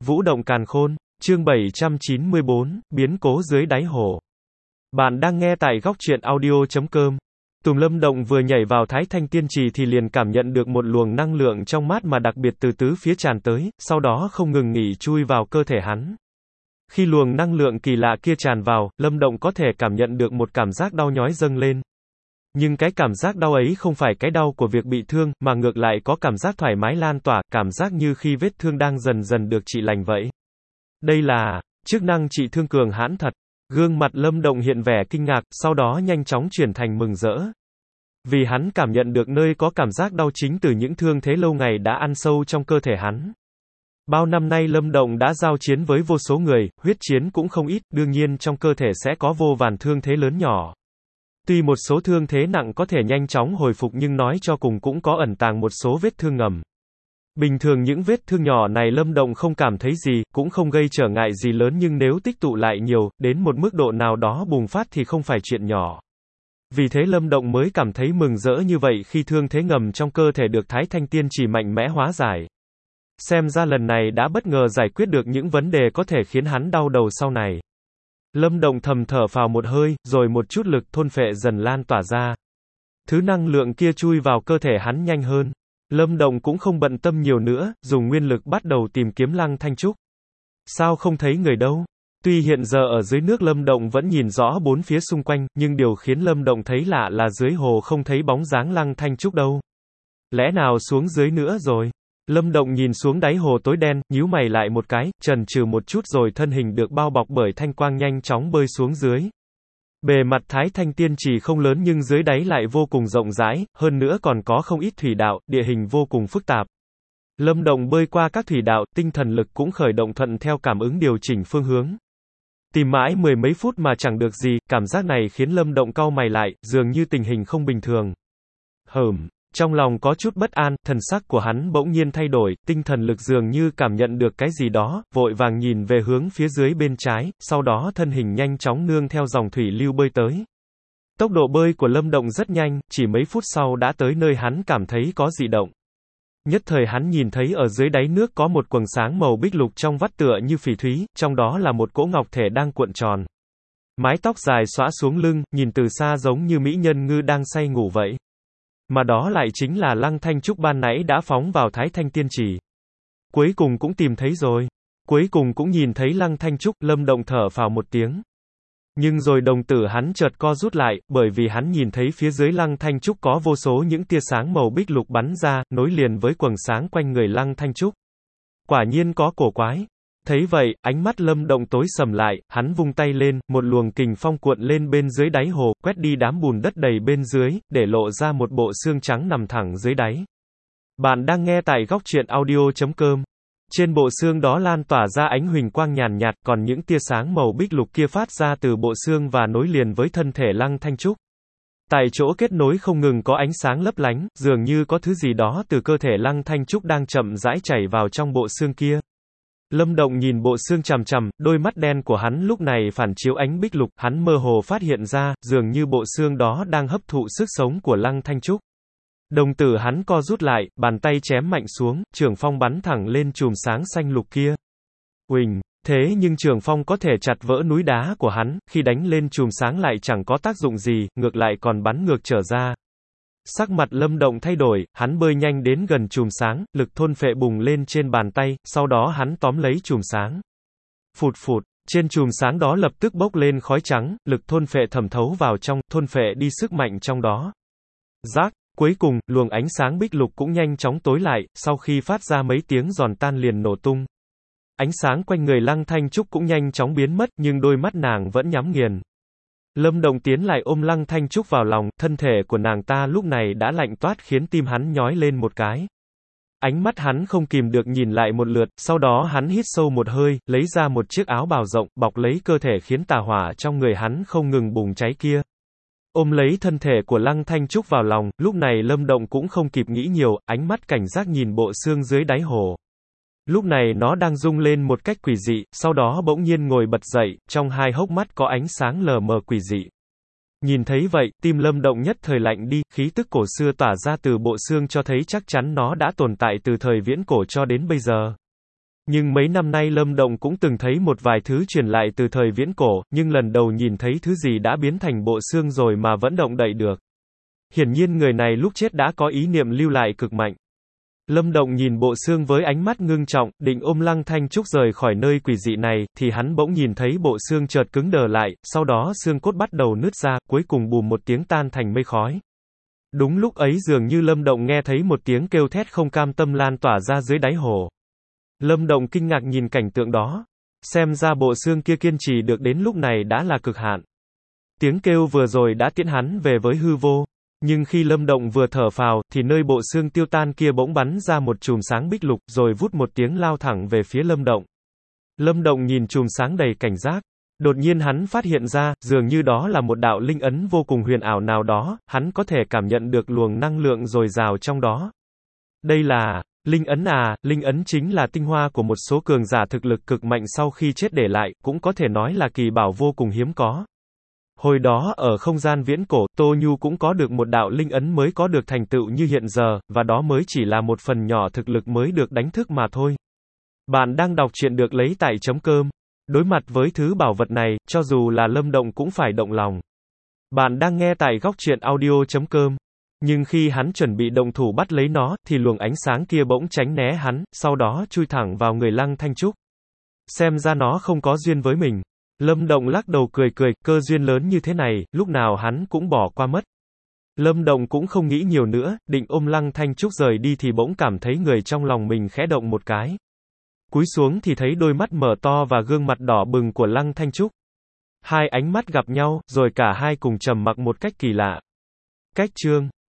Vũ động càn khôn, chương 794, biến cố dưới đáy hồ. Bạn đang nghe tại góc truyện audio.com. Tùng Lâm Động vừa nhảy vào Thái Thanh Tiên Trì thì liền cảm nhận được một luồng năng lượng trong mát mà đặc biệt từ tứ phía tràn tới, sau đó không ngừng nghỉ chui vào cơ thể hắn. Khi luồng năng lượng kỳ lạ kia tràn vào, Lâm Động có thể cảm nhận được một cảm giác đau nhói dâng lên. Nhưng cái cảm giác đau ấy không phải cái đau của việc bị thương, mà ngược lại có cảm giác thoải mái lan tỏa, cảm giác như khi vết thương đang dần dần được trị lành vậy. Đây là chức năng trị thương cường hãn thật. Gương mặt Lâm Động hiện vẻ kinh ngạc, sau đó nhanh chóng chuyển thành mừng rỡ. Vì hắn cảm nhận được nơi có cảm giác đau chính từ những thương thế lâu ngày đã ăn sâu trong cơ thể hắn. Bao năm nay Lâm Động đã giao chiến với vô số người, huyết chiến cũng không ít, đương nhiên trong cơ thể sẽ có vô vàn thương thế lớn nhỏ. Tuy một số thương thế nặng có thể nhanh chóng hồi phục nhưng nói cho cùng cũng có ẩn tàng một số vết thương ngầm. Bình thường những vết thương nhỏ này Lâm Động không cảm thấy gì, cũng không gây trở ngại gì lớn nhưng nếu tích tụ lại nhiều, đến một mức độ nào đó bùng phát thì không phải chuyện nhỏ. Vì thế Lâm Động mới cảm thấy mừng rỡ như vậy khi thương thế ngầm trong cơ thể được Thái Thanh Tiên Trì mạnh mẽ hóa giải. Xem ra lần này đã bất ngờ giải quyết được những vấn đề có thể khiến hắn đau đầu sau này. Lâm Động thầm thở phào một hơi, rồi một chút lực thôn phệ dần lan tỏa ra. Thứ năng lượng kia chui vào cơ thể hắn nhanh hơn. Lâm Động cũng không bận tâm nhiều nữa, dùng nguyên lực bắt đầu tìm kiếm Lăng Thanh Trúc. Sao không thấy người đâu? Tuy hiện giờ ở dưới nước Lâm Động vẫn nhìn rõ bốn phía xung quanh, nhưng điều khiến Lâm Động thấy lạ là dưới hồ không thấy bóng dáng Lăng Thanh Trúc đâu. Lẽ nào xuống dưới nữa rồi? Lâm Động nhìn xuống đáy hồ tối đen, nhíu mày lại một cái, chần chừ một chút rồi thân hình được bao bọc bởi thanh quang nhanh chóng bơi xuống dưới. Bề mặt Thái Thanh Tiên Trì không lớn nhưng dưới đáy lại vô cùng rộng rãi, hơn nữa còn có không ít thủy đạo, địa hình vô cùng phức tạp. Lâm Động bơi qua các thủy đạo, tinh thần lực cũng khởi động thuận theo cảm ứng điều chỉnh phương hướng. Tìm mãi mười mấy phút mà chẳng được gì, cảm giác này khiến Lâm Động cau mày lại, dường như tình hình không bình thường. Trong lòng có chút bất an, thần sắc của hắn bỗng nhiên thay đổi, tinh thần lực dường như cảm nhận được cái gì đó, vội vàng nhìn về hướng phía dưới bên trái, sau đó thân hình nhanh chóng nương theo dòng thủy lưu bơi tới. Tốc độ bơi của Lâm Động rất nhanh, chỉ mấy phút sau đã tới nơi hắn cảm thấy có dị động. Nhất thời hắn nhìn thấy ở dưới đáy nước có một quầng sáng màu bích lục trong vắt tựa như phỉ thúy, trong đó là một cỗ ngọc thể đang cuộn tròn. Mái tóc dài xõa xuống lưng, nhìn từ xa giống như mỹ nhân ngư đang say ngủ vậy. Mà đó lại chính là Lăng Thanh Trúc ban nãy đã phóng vào Thái Thanh Tiên Trì. Cuối cùng cũng tìm thấy rồi. Cuối cùng cũng nhìn thấy Lăng Thanh Trúc, Lâm Động thở phào một tiếng. Nhưng rồi đồng tử hắn chợt co rút lại, bởi vì hắn nhìn thấy phía dưới Lăng Thanh Trúc có vô số những tia sáng màu bích lục bắn ra, nối liền với quầng sáng quanh người Lăng Thanh Trúc. Quả nhiên có cổ quái. Thấy vậy, ánh mắt Lâm Động tối sầm lại, hắn vung tay lên, một luồng kình phong cuộn lên bên dưới đáy hồ, quét đi đám bùn đất đầy bên dưới, để lộ ra một bộ xương trắng nằm thẳng dưới đáy. Bạn đang nghe tại góc truyện audio.com. Trên bộ xương đó lan tỏa ra ánh huỳnh quang nhàn nhạt, còn những tia sáng màu bích lục kia phát ra từ bộ xương và nối liền với thân thể Lăng Thanh Trúc. Tại chỗ kết nối không ngừng có ánh sáng lấp lánh, dường như có thứ gì đó từ cơ thể Lăng Thanh Trúc đang chậm rãi chảy vào trong bộ xương kia. Lâm Động nhìn bộ xương chằm chằm, đôi mắt đen của hắn lúc này phản chiếu ánh bích lục, hắn mơ hồ phát hiện ra, dường như bộ xương đó đang hấp thụ sức sống của Lăng Thanh Trúc. Đồng tử hắn co rút lại, bàn tay chém mạnh xuống, trường phong bắn thẳng lên chùm sáng xanh lục kia. Uỳnh, thế nhưng trường phong có thể chặt vỡ núi đá của hắn, khi đánh lên chùm sáng lại chẳng có tác dụng gì, ngược lại còn bắn ngược trở ra. Sắc mặt Lâm Động thay đổi, hắn bơi nhanh đến gần chùm sáng, lực thôn phệ bùng lên trên bàn tay, sau đó hắn tóm lấy chùm sáng. Phụt phụt, trên chùm sáng đó lập tức bốc lên khói trắng, lực thôn phệ thẩm thấu vào trong, thôn phệ đi sức mạnh trong đó. Rác, cuối cùng, luồng ánh sáng bích lục cũng nhanh chóng tối lại, sau khi phát ra mấy tiếng giòn tan liền nổ tung. Ánh sáng quanh người Lăng Thanh Trúc cũng nhanh chóng biến mất, nhưng đôi mắt nàng vẫn nhắm nghiền. Lâm Động tiến lại ôm Lăng Thanh Trúc vào lòng, thân thể của nàng ta lúc này đã lạnh toát khiến tim hắn nhói lên một cái. Ánh mắt hắn không kìm được nhìn lại một lượt, sau đó hắn hít sâu một hơi, lấy ra một chiếc áo bào rộng, bọc lấy cơ thể khiến tà hỏa trong người hắn không ngừng bùng cháy kia. Ôm lấy thân thể của Lăng Thanh Trúc vào lòng, lúc này Lâm Động cũng không kịp nghĩ nhiều, ánh mắt cảnh giác nhìn bộ xương dưới đáy hồ. Lúc này nó đang rung lên một cách quỷ dị, sau đó bỗng nhiên ngồi bật dậy, trong hai hốc mắt có ánh sáng lờ mờ quỷ dị. Nhìn thấy vậy, tim Lâm Động nhất thời lạnh đi, khí tức cổ xưa tỏa ra từ bộ xương cho thấy chắc chắn nó đã tồn tại từ thời viễn cổ cho đến bây giờ. Nhưng mấy năm nay Lâm Động cũng từng thấy một vài thứ truyền lại từ thời viễn cổ, nhưng lần đầu nhìn thấy thứ gì đã biến thành bộ xương rồi mà vẫn động đậy được. Hiển nhiên người này lúc chết đã có ý niệm lưu lại cực mạnh. Lâm Động nhìn bộ xương với ánh mắt ngưng trọng, định ôm Lăng Thanh Trúc rời khỏi nơi quỷ dị này, thì hắn bỗng nhìn thấy bộ xương chợt cứng đờ lại, sau đó xương cốt bắt đầu nứt ra, cuối cùng bùm một tiếng tan thành mây khói. Đúng lúc ấy dường như Lâm Động nghe thấy một tiếng kêu thét không cam tâm lan tỏa ra dưới đáy hồ. Lâm Động kinh ngạc nhìn cảnh tượng đó. Xem ra bộ xương kia kiên trì được đến lúc này đã là cực hạn. Tiếng kêu vừa rồi đã tiễn hắn về với hư vô. Nhưng khi Lâm Động vừa thở phào, thì nơi bộ xương tiêu tan kia bỗng bắn ra một chùm sáng bích lục, rồi vút một tiếng lao thẳng về phía Lâm Động. Lâm Động nhìn chùm sáng đầy cảnh giác. Đột nhiên hắn phát hiện ra, dường như đó là một đạo linh ấn vô cùng huyền ảo nào đó, hắn có thể cảm nhận được luồng năng lượng dồi dào trong đó. Đây là linh ấn à, linh ấn chính là tinh hoa của một số cường giả thực lực cực mạnh sau khi chết để lại, cũng có thể nói là kỳ bảo vô cùng hiếm có. Hồi đó ở không gian viễn cổ, Tô Nhu cũng có được một đạo linh ấn mới có được thành tựu như hiện giờ, và đó mới chỉ là một phần nhỏ thực lực mới được đánh thức mà thôi. Bạn đang đọc truyện được lấy tại chấm cơm. Đối mặt với thứ bảo vật này, cho dù là Lâm Động cũng phải động lòng. Bạn đang nghe tại góc truyện audio.com. Nhưng khi hắn chuẩn bị động thủ bắt lấy nó, thì luồng ánh sáng kia bỗng tránh né hắn, sau đó chui thẳng vào người Lăng Thanh Trúc. Xem ra nó không có duyên với mình. Lâm Động lắc đầu cười cười, cơ duyên lớn như thế này, lúc nào hắn cũng bỏ qua mất. Lâm Động cũng không nghĩ nhiều nữa, định ôm Lăng Thanh Trúc rời đi thì bỗng cảm thấy người trong lòng mình khẽ động một cái. Cúi xuống thì thấy đôi mắt mở to và gương mặt đỏ bừng của Lăng Thanh Trúc. Hai ánh mắt gặp nhau, rồi cả hai cùng trầm mặc một cách kỳ lạ. Cách chương